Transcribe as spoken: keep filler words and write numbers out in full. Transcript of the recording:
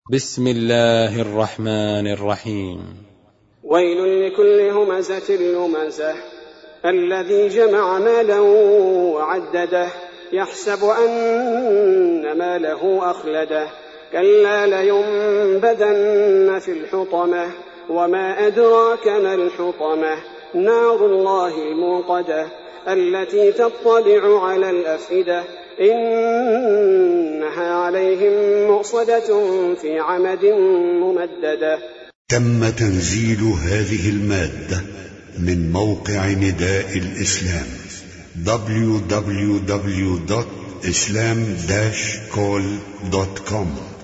بسم الله الرحمن الرحيم. ويل لكل همزة لمزة الذي جمع مالا وعدده يحسب أن ماله أخلده كلا لينبذن في الحطمة وما أدراك ما الحطمة نار الله الموقدة التي تطلع على الأفئدة إنها عليهم مؤصدة في عمد ممددة. تم تنزيل هذه المادة من موقع نداء الإسلام دبليو دبليو دبليو دوت إسلام داش كول دوت كوم.